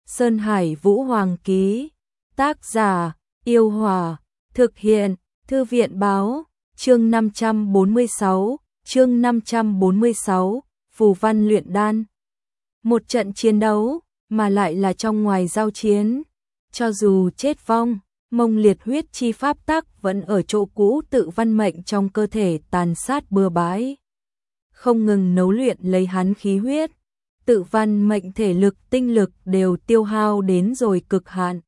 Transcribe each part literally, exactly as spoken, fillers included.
Sơn Hải Vũ Hoàng ký. Tác giả: Yêu Hòa. Thực hiện: Thư viện báo. Chương năm trăm bốn mươi sáu, chương năm trăm bốn mươi sáu, phù văn luyện đan. Một trận chiến đấu, mà lại là trong ngoài giao chiến. Cho dù chết vong, mông liệt huyết chi pháp tắc vẫn ở chỗ cũ, tự văn mệnh trong cơ thể tàn sát bừa bãi. Không ngừng nấu luyện lấy hắn khí huyết, tự văn mệnh thể lực tinh lực đều tiêu hao đến rồi cực hạn.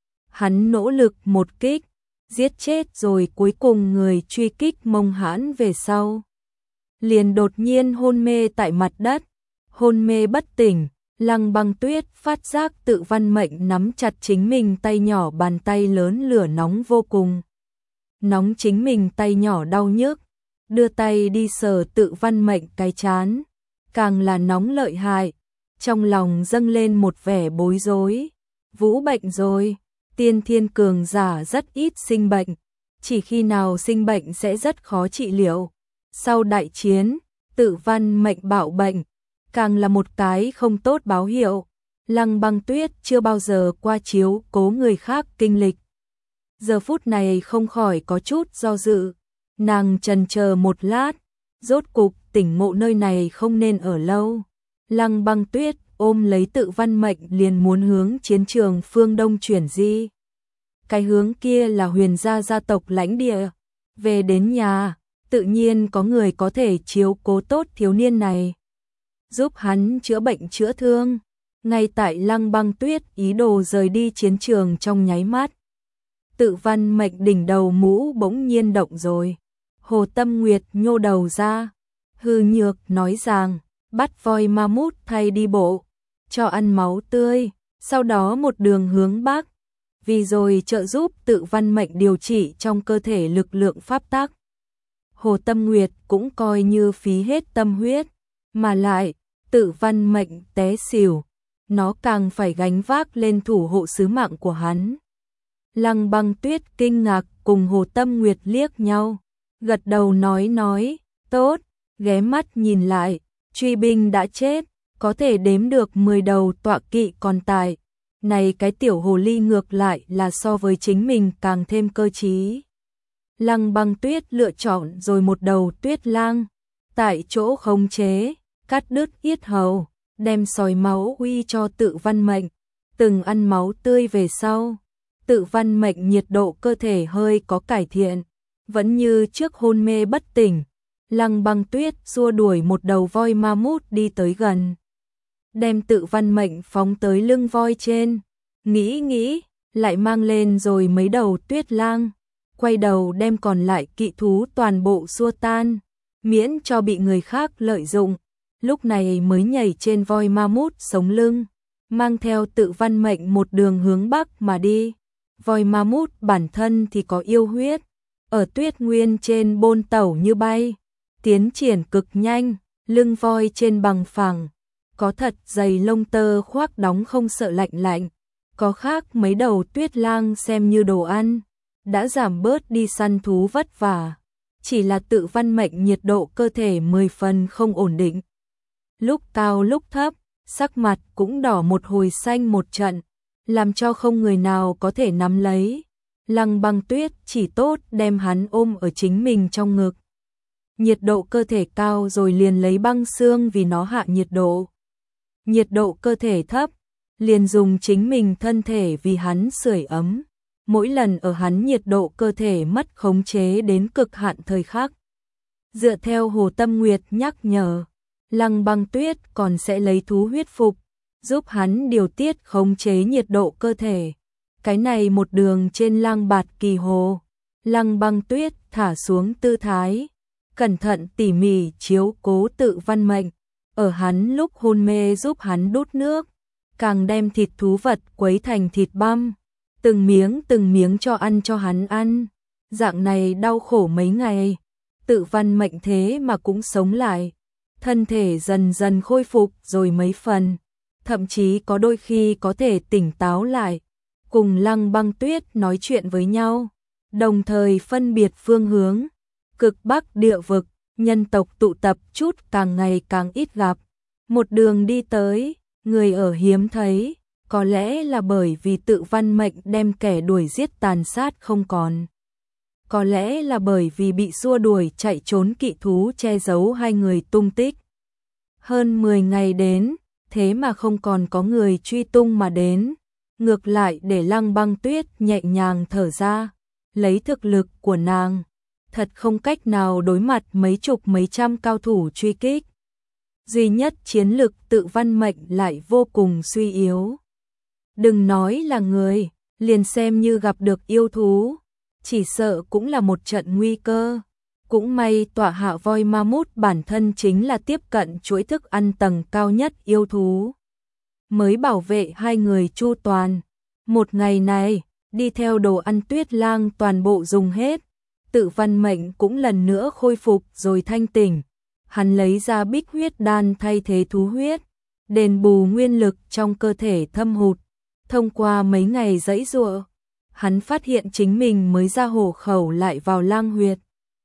Hắn nỗ lực một kích, giết chết rồi cuối cùng người truy kích mông hãn về sau. Liền đột nhiên hôn mê tại mặt đất, hôn mê bất tỉnh. Lăng Băng Tuyết phát giác tự văn mệnh nắm chặt chính mình tay nhỏ, bàn tay lớn lửa nóng vô cùng. Nóng chính mình tay nhỏ đau nhức, đưa tay đi sờ tự văn mệnh cái trán, càng là nóng lợi hại. Trong lòng dâng lên một vẻ bối rối. Vũ bệnh rồi, tiên thiên cường giả rất ít sinh bệnh, chỉ khi nào sinh bệnh sẽ rất khó trị liệu. Sau đại chiến, tự văn mệnh bạo bệnh, càng là một cái không tốt báo hiệu. Lăng Băng Tuyết chưa bao giờ qua chiếu cố người khác kinh lịch, giờ phút này không khỏi có chút do dự. Nàng chần chờ một lát, rốt cục tỉnh ngộ nơi này không nên ở lâu. Lăng Băng Tuyết ôm lấy tự văn mệnh liền muốn hướng chiến trường phương Đông chuyển di. Cái hướng kia là Huyền gia gia tộc lãnh địa. Về đến nhà, tự nhiên có người có thể chiếu cố tốt thiếu niên này, giúp hắn chữa bệnh chữa thương. Ngay tại Lăng Băng Tuyết ý đồ rời đi chiến trường trong nháy mắt, tự văn mệnh đỉnh đầu mũ bỗng nhiên động rồi. Hồ Tâm Nguyệt nhô đầu ra, hư nhược nói rằng, bắt voi ma mút thay đi bộ, cho ăn máu tươi, sau đó một đường hướng bắc, vì rồi trợ giúp tự văn mệnh điều trị trong cơ thể lực lượng pháp tắc. Hồ Tâm Nguyệt cũng coi như phí hết tâm huyết, mà lại tự văn mệnh té xỉu, nó càng phải gánh vác lên thủ hộ sứ mạng của hắn. Lăng Băng Tuyết kinh ngạc cùng Hồ Tâm Nguyệt liếc nhau, gật đầu nói nói, tốt, ghé mắt nhìn lại, truy binh đã chết, có thể đếm được mười đầu tọa kỵ còn tại. Này cái tiểu hồ ly ngược lại là so với chính mình càng thêm cơ trí. Lăng Băng Tuyết lựa chọn rồi một đầu tuyết lang, tại chỗ khống chế, cắt đứt yết hầu, đem sòi máu uy cho tự văn mệnh. Từng ăn máu tươi về sau, tự văn mệnh nhiệt độ cơ thể hơi có cải thiện, vẫn như trước hôn mê bất tỉnh. Lăng Băng Tuyết xua đuổi một đầu voi ma mút đi tới gần, đem tự văn mệnh phóng tới lưng voi trên. Nghĩ nghĩ, lại mang lên rồi mấy đầu tuyết lang, quay đầu đem còn lại kỵ thú toàn bộ xua tan, miễn cho bị người khác lợi dụng. Lúc này mới nhảy trên voi ma mút sống lưng, mang theo tự văn mệnh một đường hướng bắc mà đi. Voi ma mút bản thân thì có yêu huyết, ở tuyết nguyên trên bôn tẩu như bay, tiến triển cực nhanh. Lưng voi trên bằng phẳng, có thật dày lông tơ khoác đóng không sợ lạnh lạnh. Có khác mấy đầu tuyết lang xem như đồ ăn, đã giảm bớt đi săn thú vất vả. Chỉ là tự văn mệnh nhiệt độ cơ thể mười phần không ổn định, lúc cao lúc thấp, sắc mặt cũng đỏ một hồi xanh một trận, làm cho không người nào có thể nắm lấy. Lăng Băng Tuyết chỉ tốt đem hắn ôm ở chính mình trong ngực. Nhiệt độ cơ thể cao rồi liền lấy băng xương vì nó hạ nhiệt độ. Nhiệt độ cơ thể thấp, liền dùng chính mình thân thể vì hắn sưởi ấm. Mỗi lần ở hắn nhiệt độ cơ thể mất khống chế đến cực hạn thời khắc, dựa theo Hồ Tâm Nguyệt nhắc nhở, Lăng Băng Tuyết còn sẽ lấy thú huyết phục, giúp hắn điều tiết khống chế nhiệt độ cơ thể. Cái này một đường trên Lang Bạt Kỳ Hồ, Lăng Băng Tuyết thả xuống tư thái, cẩn thận tỉ mỉ chiếu cố tự văn mệnh, ở hắn lúc hôn mê giúp hắn đút nước, càng đem thịt thú vật quấy thành thịt băm, từng miếng từng miếng cho ăn cho hắn ăn. Dạng này đau khổ mấy ngày, tự văn mệnh thế mà cũng sống lại, thân thể dần dần khôi phục rồi mấy phần, thậm chí có đôi khi có thể tỉnh táo lại, cùng Lăng Băng Tuyết nói chuyện với nhau, đồng thời phân biệt phương hướng. Cực Bắc địa vực, nhân tộc tụ tập chút càng ngày càng ít gặp, một đường đi tới, người ở hiếm thấy, Có lẽ là bởi vì tự văn mệnh đem kẻ đuổi giết tàn sát không còn. Có lẽ là bởi vì bị xua đuổi chạy trốn kỵ thú che giấu hai người tung tích. Hơn mười ngày đến, thế mà không còn có người truy tung mà đến. Ngược lại để Lăng Băng Tuyết nhẹ nhàng thở ra, lấy thực lực của nàng, thật không cách nào đối mặt mấy chục mấy trăm cao thủ truy kích. Duy nhất chiến lực tự văn mệnh lại vô cùng suy yếu. Đừng nói là người, liền xem như gặp được yêu thú, chỉ sợ cũng là một trận nguy cơ. Cũng may tọa hạ voi ma mút bản thân chính là tiếp cận chuỗi thức ăn tầng cao nhất yêu thú, mới bảo vệ hai người chu toàn. Một ngày này, đi theo đồ ăn Tuyết Lang toàn bộ dùng hết, tự văn mệnh cũng lần nữa khôi phục rồi thanh tỉnh. Hắn lấy ra bích huyết đan thay thế thú huyết, đền bù nguyên lực trong cơ thể thâm hụt. Thông qua mấy ngày giãy giụa, hắn phát hiện chính mình mới ra hổ khẩu lại vào lang huyệt.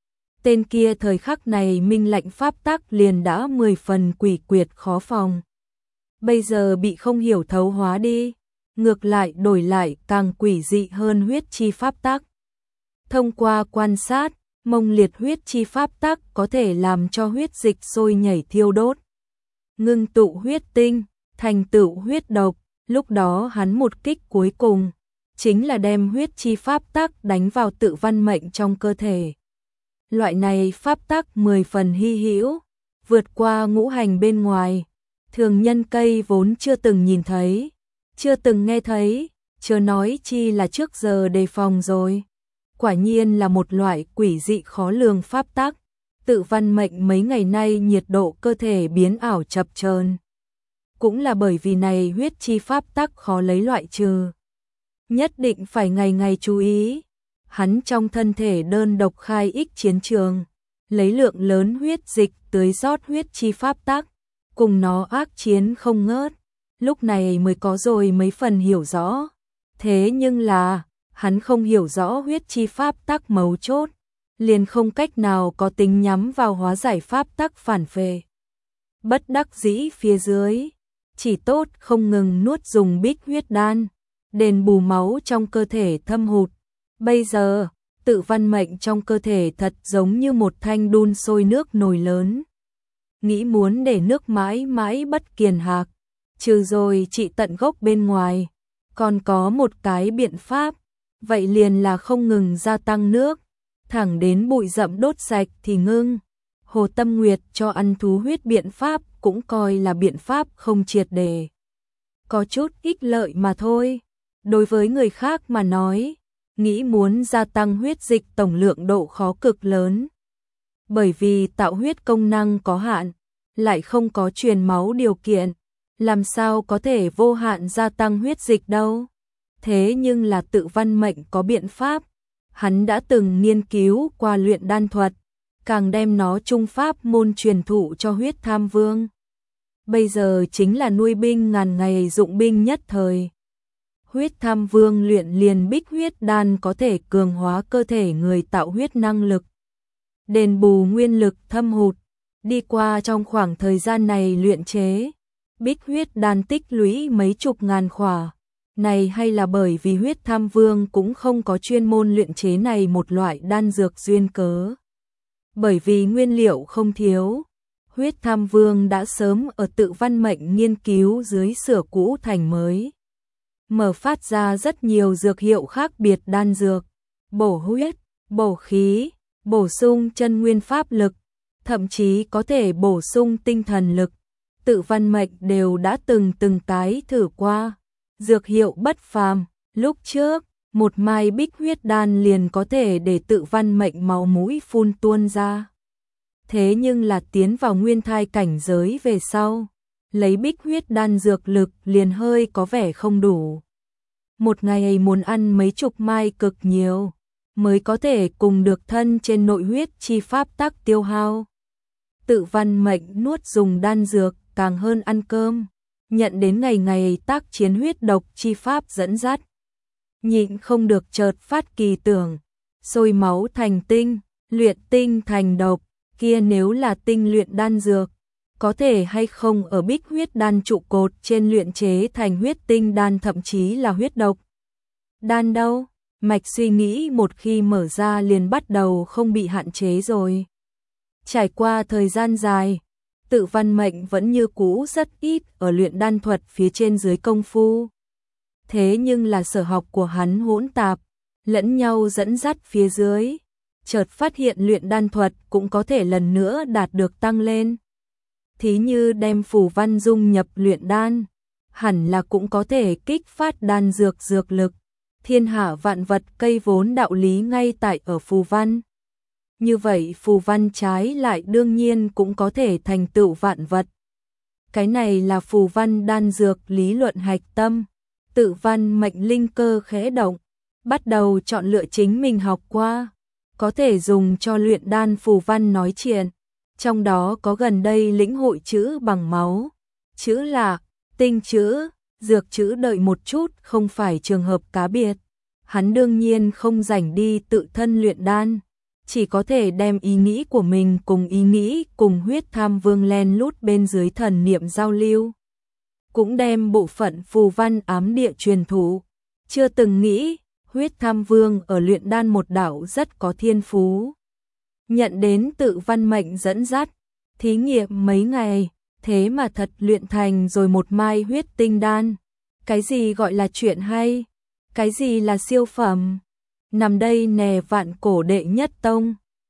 Tên kia thời khắc này minh lạnh pháp tắc liền đã mười phần quỷ quyệt khó phòng. Bây giờ bị không hiểu thấu hóa đi, ngược lại đổi lại càng quỷ dị hơn huyết chi pháp tắc. Thông qua quan sát, mông liệt huyết chi pháp tắc có thể làm cho huyết dịch sôi nhảy thiêu đốt, ngưng tụ huyết tinh, thành tựu huyết độc. Lúc đó hắn một kích cuối cùng, chính là đem huyết chi pháp tắc đánh vào tự văn mệnh trong cơ thể. Loại này pháp tắc mười phần hy hữu, vượt qua ngũ hành bên ngoài, thường nhân cây vốn chưa từng nhìn thấy, chưa từng nghe thấy, chớ nói chi là trước giờ đề phòng rồi. Quả nhiên là một loại quỷ dị khó lường pháp tắc. Tự văn mệnh mấy ngày nay nhiệt độ cơ thể biến ảo chập chờn. Cũng là bởi vì này huyết chi pháp tắc khó lấy loại trừ. Nhất định phải ngày ngày chú ý. Hắn trong thân thể đơn độc khai ích chiến trường, lấy lượng lớn huyết dịch tưới rót huyết chi pháp tắc, cùng nó ác chiến không ngớt. Lúc này mới có rồi mấy phần hiểu rõ. Thế nhưng là, hắn không hiểu rõ huyết chi pháp tắc mấu chốt, liền không cách nào có tính nhắm vào hóa giải pháp tắc phản phệ. Bất đắc dĩ phía dưới, chỉ tốt không ngừng nuốt dùng bích huyết đan, đền bù máu trong cơ thể thâm hụt. Bây giờ, tự văn mệnh trong cơ thể thật giống như một thanh đun sôi nước nồi lớn. Nghĩ muốn để nước mãi mãi bất kiền hạc, trừ rồi trị tận gốc bên ngoài, còn có một cái biện pháp, vậy liền là không ngừng gia tăng nước, thẳng đến bụi rậm đốt sạch thì ngưng. Hồ Tâm Nguyệt cho ăn thú huyết biện pháp cũng coi là biện pháp không triệt để, có chút ích lợi mà thôi. Đối với người khác mà nói, nghĩ muốn gia tăng huyết dịch tổng lượng độ khó cực lớn. Bởi vì tạo huyết công năng có hạn, lại không có truyền máu điều kiện, làm sao có thể vô hạn gia tăng huyết dịch đâu. Thế nhưng là tự văn mệnh có biện pháp, hắn đã từng nghiên cứu qua luyện đan thuật, càng đem nó trung pháp môn truyền thụ cho huyết tham vương. Bây giờ chính là nuôi binh ngàn ngày dụng binh nhất thời. Huyết tham vương luyện liền bích huyết đan có thể cường hóa cơ thể người tạo huyết năng lực, đền bù nguyên lực thâm hụt. Đi qua trong khoảng thời gian này luyện chế, bích huyết đan tích lũy mấy chục ngàn khỏa. Này hay là bởi vì huyết tham vương cũng không có chuyên môn luyện chế này một loại đan dược duyên cớ. Bởi vì nguyên liệu không thiếu, huyết tham vương đã sớm ở tự văn mệnh nghiên cứu dưới sửa cũ thành mới, mở phát ra rất nhiều dược hiệu khác biệt đan dược, bổ huyết, bổ khí, bổ sung chân nguyên pháp lực, thậm chí có thể bổ sung tinh thần lực. Tự văn mệnh đều đã từng từng cái thử qua, dược hiệu bất phàm. Lúc trước, một mai bích huyết đan liền có thể để tự văn mệnh máu mũi phun tuôn ra. Thế nhưng là tiến vào nguyên thai cảnh giới về sau, lấy bích huyết đan dược lực liền hơi có vẻ không đủ. Một ngày muốn ăn mấy chục mai cực nhiều, mới có thể cùng được thân trên nội huyết chi pháp tắc tiêu hao. Tự văn mệnh nuốt dùng đan dược càng hơn ăn cơm, nhận đến ngày ngày tác chiến huyết độc chi pháp dẫn dắt. Nhịn không được chợt phát kỳ tưởng, sôi máu thành tinh, luyện tinh thành độc, kia nếu là tinh luyện đan dược, có thể hay không ở bích huyết đan trụ cột trên luyện chế thành huyết tinh đan thậm chí là huyết độc đan đâu? Mạch suy nghĩ một khi mở ra liền bắt đầu không bị hạn chế rồi. Trải qua thời gian dài, Tự Văn Mệnh vẫn như cũ rất ít ở luyện đan thuật phía trên dưới công phu. Thế nhưng là sở học của hắn hỗn tạp, lẫn nhau dẫn dắt phía dưới, chợt phát hiện luyện đan thuật cũng có thể lần nữa đạt được tăng lên. Thí như đem phù văn dung nhập luyện đan, hẳn là cũng có thể kích phát đan dược dược lực. Thiên hạ vạn vật cây vốn đạo lý ngay tại ở phù văn. Như vậy phù văn trái lại đương nhiên cũng có thể thành tựu vạn vật. Cái này là phù văn đan dược lý luận hạch tâm. Tự Văn Mệnh linh cơ khẽ động, bắt đầu chọn lựa chính mình học qua, có thể dùng cho luyện đan phù văn nói chuyện. Trong đó có gần đây lĩnh hội chữ bằng máu, chữ lạc, tinh chữ, dược chữ đợi một chút không phải trường hợp cá biệt. Hắn đương nhiên không rảnh đi tự thân luyện đan, chỉ có thể đem ý nghĩ của mình cùng ý nghĩ cùng huyết tham vương len lút bên dưới thần niệm giao lưu. Cũng đem bộ phận phù văn ám địa truyền thụ. Chưa từng nghĩ, huyết tham vương ở luyện đan một đạo rất có thiên phú. Nhận đến Tự Văn Mệnh dẫn dắt, thí nghiệm mấy ngày, thế mà thật luyện thành rồi một mai huyết tinh đan. Cái gì gọi là chuyện hay? Cái gì là siêu phẩm? Nằm đây nè vạn cổ đệ nhất tông.